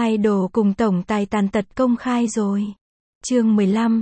idol cùng tổng tài tàn tật công khai rồi. Chương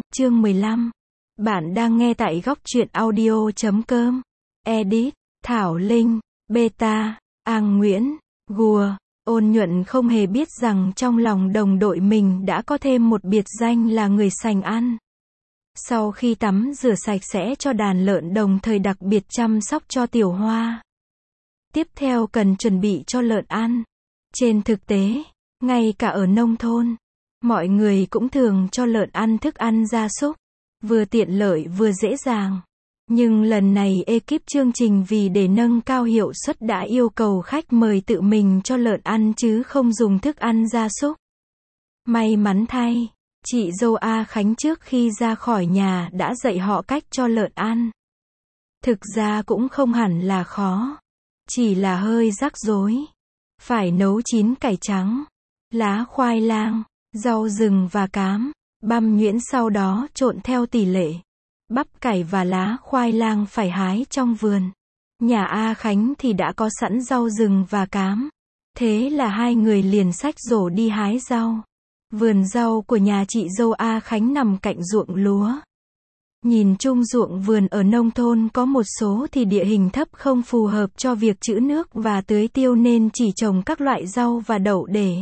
15. Bạn đang nghe tại góc truyện audio.com. Edit, Thảo Linh, Beta, An Nguyễn, Gùa. Ôn Nhuận không hề biết rằng trong lòng đồng đội mình đã có thêm một biệt danh là người sành ăn. Sau khi tắm rửa sạch sẽ cho đàn lợn, đồng thời đặc biệt chăm sóc cho Tiểu Hoa. Tiếp theo cần chuẩn bị cho lợn ăn. Trên thực tế, ngay cả ở nông thôn, mọi người cũng thường cho lợn ăn thức ăn gia súc, vừa tiện lợi vừa dễ dàng. Nhưng lần này ekip chương trình vì để nâng cao hiệu suất đã yêu cầu khách mời tự mình cho lợn ăn chứ không dùng thức ăn gia súc. May mắn thay, chị dâu A Khánh trước khi ra khỏi nhà đã dạy họ cách cho lợn ăn. Thực ra cũng không hẳn là khó, chỉ là hơi rắc rối. Phải nấu chín cải trắng, lá khoai lang, rau rừng và cám, băm nhuyễn sau đó trộn theo tỷ lệ. Bắp cải và lá khoai lang phải hái trong vườn. Nhà A Khánh thì đã có sẵn rau rừng và cám. Thế là hai người liền xách rổ đi hái rau. Vườn rau của nhà chị dâu A Khánh nằm cạnh ruộng lúa. Nhìn chung ruộng vườn ở nông thôn có một số thì địa hình thấp không phù hợp cho việc trữ nước và tưới tiêu nên chỉ trồng các loại rau và đậu để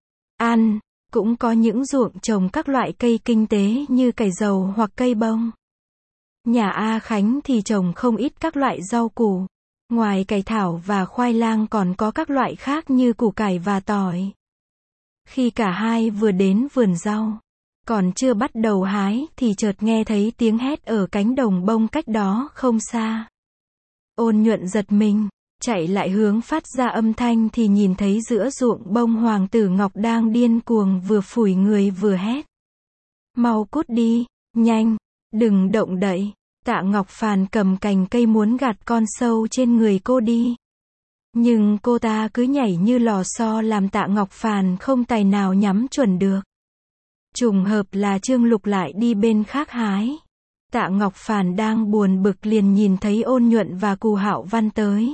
ăn. Cũng có những ruộng trồng các loại cây kinh tế như cải dầu hoặc cây bông. Nhà A Khánh thì trồng không ít các loại rau củ. Ngoài cải thảo và khoai lang còn có các loại khác như củ cải và tỏi. Khi cả hai vừa đến vườn rau, còn chưa bắt đầu hái thì chợt nghe thấy tiếng hét ở cánh đồng bông cách đó không xa. Ôn Nhuận giật mình, chạy lại hướng phát ra âm thanh thì nhìn thấy giữa ruộng bông Hoàng tử Ngọc đang điên cuồng vừa phủi người vừa hét. Mau cút đi, nhanh, đừng động đậy. Tạ Ngọc Phàn cầm cành cây muốn gạt con sâu trên người cô đi. Nhưng cô ta cứ nhảy như lò xo làm Tạ Ngọc Phàn không tài nào nhắm chuẩn được. Trùng hợp là Trương Lục lại đi bên khác hái. Tạ Ngọc Phàn đang buồn bực liền nhìn thấy Ôn Nhuận và Cù Hạo Văn tới.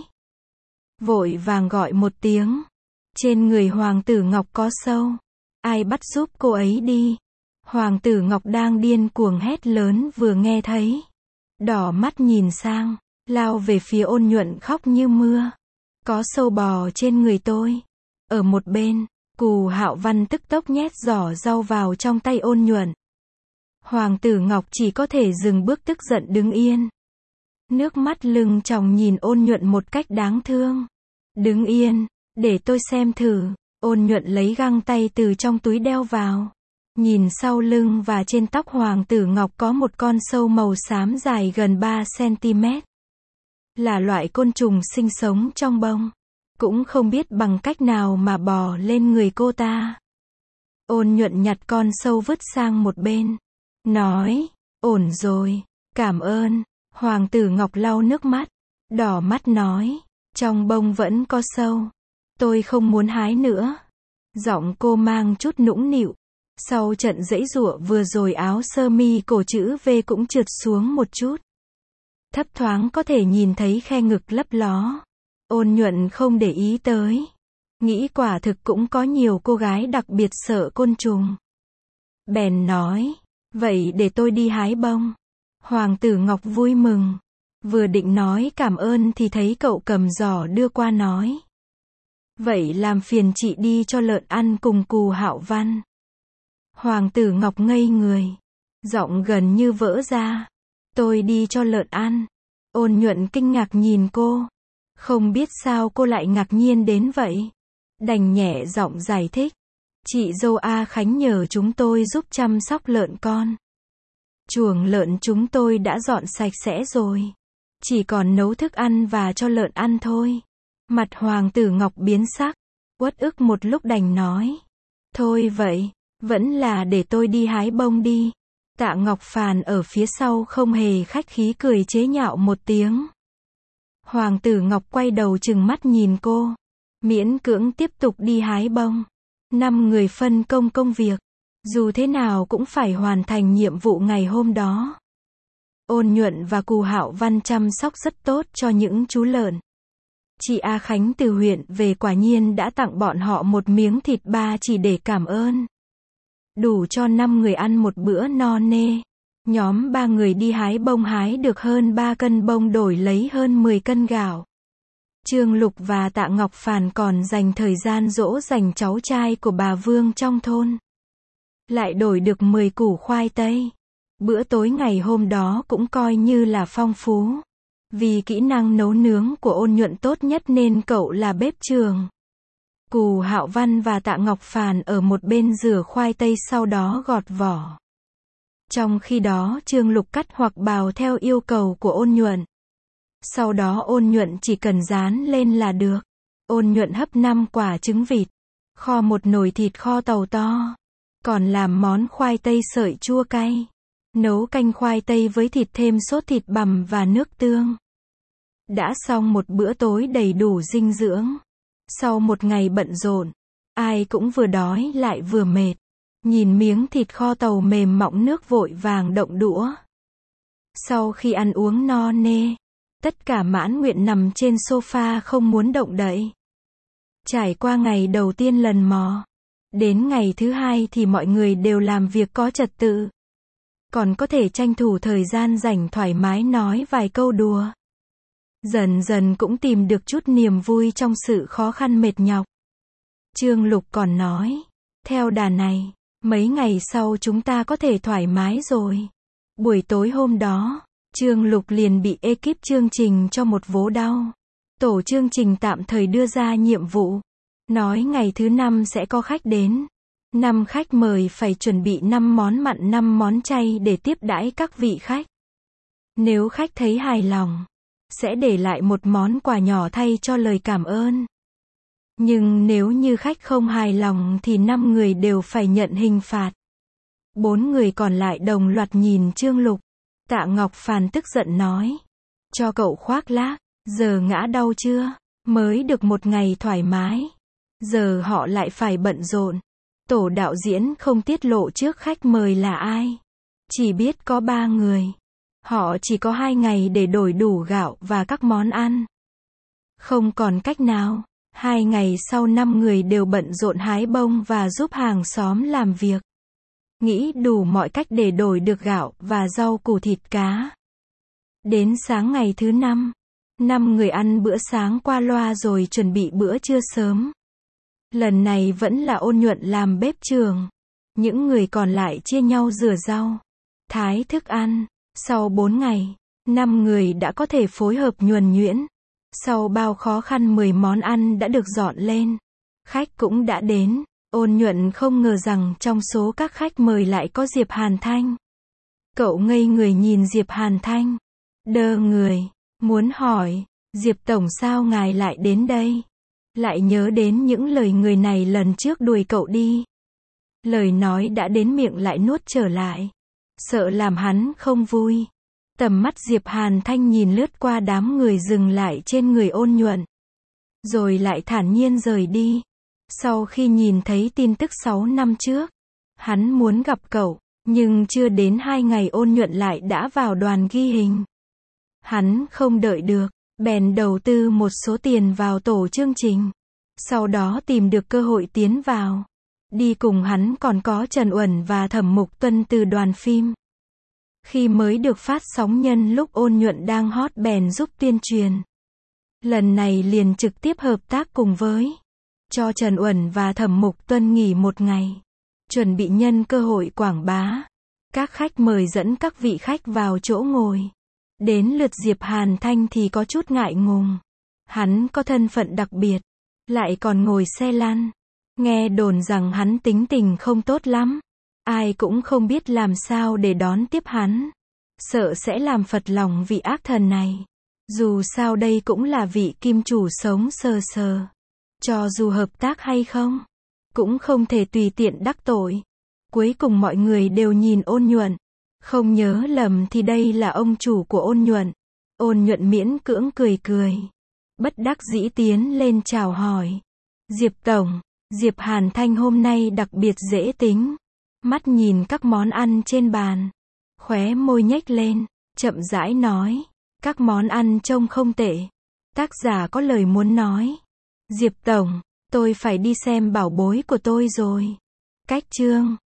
Vội vàng gọi một tiếng. Trên người Hoàng tử Ngọc có sâu. Ai bắt giúp cô ấy đi. Hoàng tử Ngọc đang điên cuồng hét lớn vừa nghe thấy. Đỏ mắt nhìn sang, lao về phía Ôn Nhuận khóc như mưa. Có sâu bò trên người tôi. Ở một bên, Cù Hạo Văn tức tốc nhét giỏ rau vào trong tay Ôn Nhuận. Hoàng tử Ngọc chỉ có thể dừng bước tức giận đứng yên. Nước mắt lưng tròng nhìn Ôn Nhuận một cách đáng thương. Đứng yên, để tôi xem thử. Ôn Nhuận lấy găng tay từ trong túi đeo vào. Nhìn sau lưng và trên tóc Hoàng tử Ngọc có một con sâu màu xám dài gần 3 cm. Là loại côn trùng sinh sống trong bông. Cũng không biết bằng cách nào mà bò lên người cô ta. Ôn Nhuận nhặt con sâu vứt sang một bên. Nói, ổn rồi, cảm ơn. Hoàng tử Ngọc lau nước mắt. Đỏ mắt nói, trong bông vẫn có sâu. Tôi không muốn hái nữa. Giọng cô mang chút nũng nịu. Sau trận giãy giụa vừa rồi áo sơ mi cổ chữ V cũng trượt xuống một chút. Thấp thoáng có thể nhìn thấy khe ngực lấp ló. Ôn Nhuận không để ý tới. Nghĩ quả thực cũng có nhiều cô gái đặc biệt sợ côn trùng. Bèn nói, vậy để tôi đi hái bông. Hoàng tử Ngọc vui mừng. Vừa định nói cảm ơn thì thấy cậu cầm giỏ đưa qua nói. Vậy làm phiền chị đi cho lợn ăn cùng Cù Hạo Văn. Hoàng tử Ngọc ngây người. Giọng gần như vỡ ra. Tôi đi cho lợn ăn. Ôn Nhuận kinh ngạc nhìn cô. Không biết sao cô lại ngạc nhiên đến vậy. Đành nhẹ giọng giải thích. Chị dâu A Khánh nhờ chúng tôi giúp chăm sóc lợn con. Chuồng lợn chúng tôi đã dọn sạch sẽ rồi. Chỉ còn nấu thức ăn và cho lợn ăn thôi. Mặt Hoàng tử Ngọc biến sắc. Uất ức một lúc đành nói. Thôi vậy, vẫn là để tôi đi hái bông đi. Tạ Ngọc Phàn ở phía sau không hề khách khí cười chế nhạo một tiếng. Hoàng tử Ngọc quay đầu trừng mắt nhìn cô. Miễn cưỡng tiếp tục đi hái bông. 5 người phân công công việc. Dù thế nào cũng phải hoàn thành nhiệm vụ ngày hôm đó. Ôn Nhuận và Cù Hạo Văn chăm sóc rất tốt cho những chú lợn. Chị A Khánh từ huyện về quả nhiên đã tặng bọn họ một miếng thịt ba chỉ để cảm ơn. Đủ cho 5 người ăn một bữa no nê. Nhóm 3 người đi hái bông hái được hơn 3 cân bông đổi lấy hơn 10 cân gạo. Trương Lục và Tạ Ngọc Phàn còn dành thời gian dỗ dành cháu trai của bà Vương trong thôn. Lại đổi được 10 củ khoai tây. Bữa tối ngày hôm đó cũng coi như là phong phú. Vì kỹ năng nấu nướng của Ôn Nhuận tốt nhất nên cậu là bếp trường. Cù Hạo Văn và Tạ Ngọc Phàn ở một bên rửa khoai tây sau đó gọt vỏ. Trong khi đó Trương Lục cắt hoặc bào theo yêu cầu của Ôn Nhuận. Sau đó Ôn Nhuận chỉ cần rán lên là được. Ôn Nhuận hấp 5 quả trứng vịt, kho một nồi thịt kho tàu to, còn làm món khoai tây sợi chua cay. Nấu canh khoai tây với thịt thêm sốt thịt bằm và nước tương. Đã xong một bữa tối đầy đủ dinh dưỡng. Sau một ngày bận rộn, ai cũng vừa đói lại vừa mệt. Nhìn miếng thịt kho tàu mềm mọng nước vội vàng động đũa. Sau khi ăn uống no nê, tất cả mãn nguyện nằm trên sofa không muốn động đậy. Trải qua ngày đầu tiên lần mò, đến ngày thứ hai thì mọi người đều làm việc có trật tự. Còn có thể tranh thủ thời gian rảnh thoải mái nói vài câu đùa. Dần dần cũng tìm được chút niềm vui trong sự khó khăn mệt nhọc. Trương Lục còn nói, theo đà này, mấy ngày sau chúng ta có thể thoải mái rồi. Buổi tối hôm đó, Trương Lục liền bị ekip chương trình cho một vố đau. Tổ chương trình tạm thời đưa ra nhiệm vụ, nói ngày thứ 5 sẽ có khách đến. 5 khách mời phải chuẩn bị 5 món mặn 5 món chay để tiếp đãi các vị khách. Nếu khách thấy hài lòng, sẽ để lại một món quà nhỏ thay cho lời cảm ơn. Nhưng nếu như khách không hài lòng thì 5 người đều phải nhận hình phạt. 4 người còn lại đồng loạt nhìn Trương Lục. Tạ Ngọc Phàn tức giận nói, cho cậu khoác lác, giờ ngã đau chưa? Mới được một ngày thoải mái, giờ họ lại phải bận rộn. Tổ đạo diễn không tiết lộ trước khách mời là ai. Chỉ biết có 3 người. Họ chỉ có 2 ngày để đổi đủ gạo và các món ăn. Không còn cách nào. 2 ngày sau 5 người đều bận rộn hái bông và giúp hàng xóm làm việc. Nghĩ đủ mọi cách để đổi được gạo và rau củ thịt cá. Đến sáng ngày thứ 5, 5 người ăn bữa sáng qua loa rồi chuẩn bị bữa trưa sớm. Lần này vẫn là Ôn Nhuận làm bếp trường. Những người còn lại chia nhau rửa rau, thái thức ăn. Sau 4 ngày, 5 người đã có thể phối hợp nhuần nhuyễn. Sau bao khó khăn 10 món ăn đã được dọn lên. Khách cũng đã đến. Ôn Nhuận không ngờ rằng trong số các khách mời lại có Diệp Hàn Thanh. Cậu ngây người nhìn Diệp Hàn Thanh. Đơ người, muốn hỏi, Diệp Tổng sao ngài lại đến đây? Lại nhớ đến những lời người này lần trước đuổi cậu đi. Lời nói đã đến miệng lại nuốt trở lại. Sợ làm hắn không vui. Tầm mắt Diệp Hàn Thanh nhìn lướt qua đám người dừng lại trên người Ôn Nhuận. Rồi lại thản nhiên rời đi. Sau khi nhìn thấy tin tức 6 năm trước, hắn muốn gặp cậu, nhưng chưa đến 2 ngày Ôn Nhuận lại đã vào đoàn ghi hình. Hắn không đợi được, bèn đầu tư một số tiền vào tổ chương trình. Sau đó tìm được cơ hội tiến vào. Đi cùng hắn còn có Trần Uẩn và Thẩm Mục Tuân từ đoàn phim. Khi mới được phát sóng nhân lúc Ôn Nhuận đang hot bèn giúp tuyên truyền. Lần này liền trực tiếp hợp tác cùng với cho Trần Uẩn và Thẩm Mục Tuân nghỉ một ngày. Chuẩn bị nhân cơ hội quảng bá. Các khách mời dẫn các vị khách vào chỗ ngồi. Đến lượt Diệp Hàn Thanh thì có chút ngại ngùng. Hắn có thân phận đặc biệt, lại còn ngồi xe lăn. Nghe đồn rằng hắn tính tình không tốt lắm. Ai cũng không biết làm sao để đón tiếp hắn. Sợ sẽ làm phật lòng vị ác thần này. Dù sao đây cũng là vị kim chủ sống sờ sờ. Cho dù hợp tác hay không, cũng không thể tùy tiện đắc tội. Cuối cùng mọi người đều nhìn Ôn Nhuận. Không nhớ lầm thì đây là ông chủ của Ôn Nhuận. Ôn Nhuận miễn cưỡng cười cười. Bất đắc dĩ tiến lên chào hỏi. Diệp Tổng, Diệp Hàn Thanh hôm nay đặc biệt dễ tính. Mắt nhìn các món ăn trên bàn. Khóe môi nhếch lên, chậm rãi nói. Các món ăn trông không tệ. Tác giả có lời muốn nói. Diệp Tổng, tôi phải đi xem bảo bối của tôi rồi. Cách chương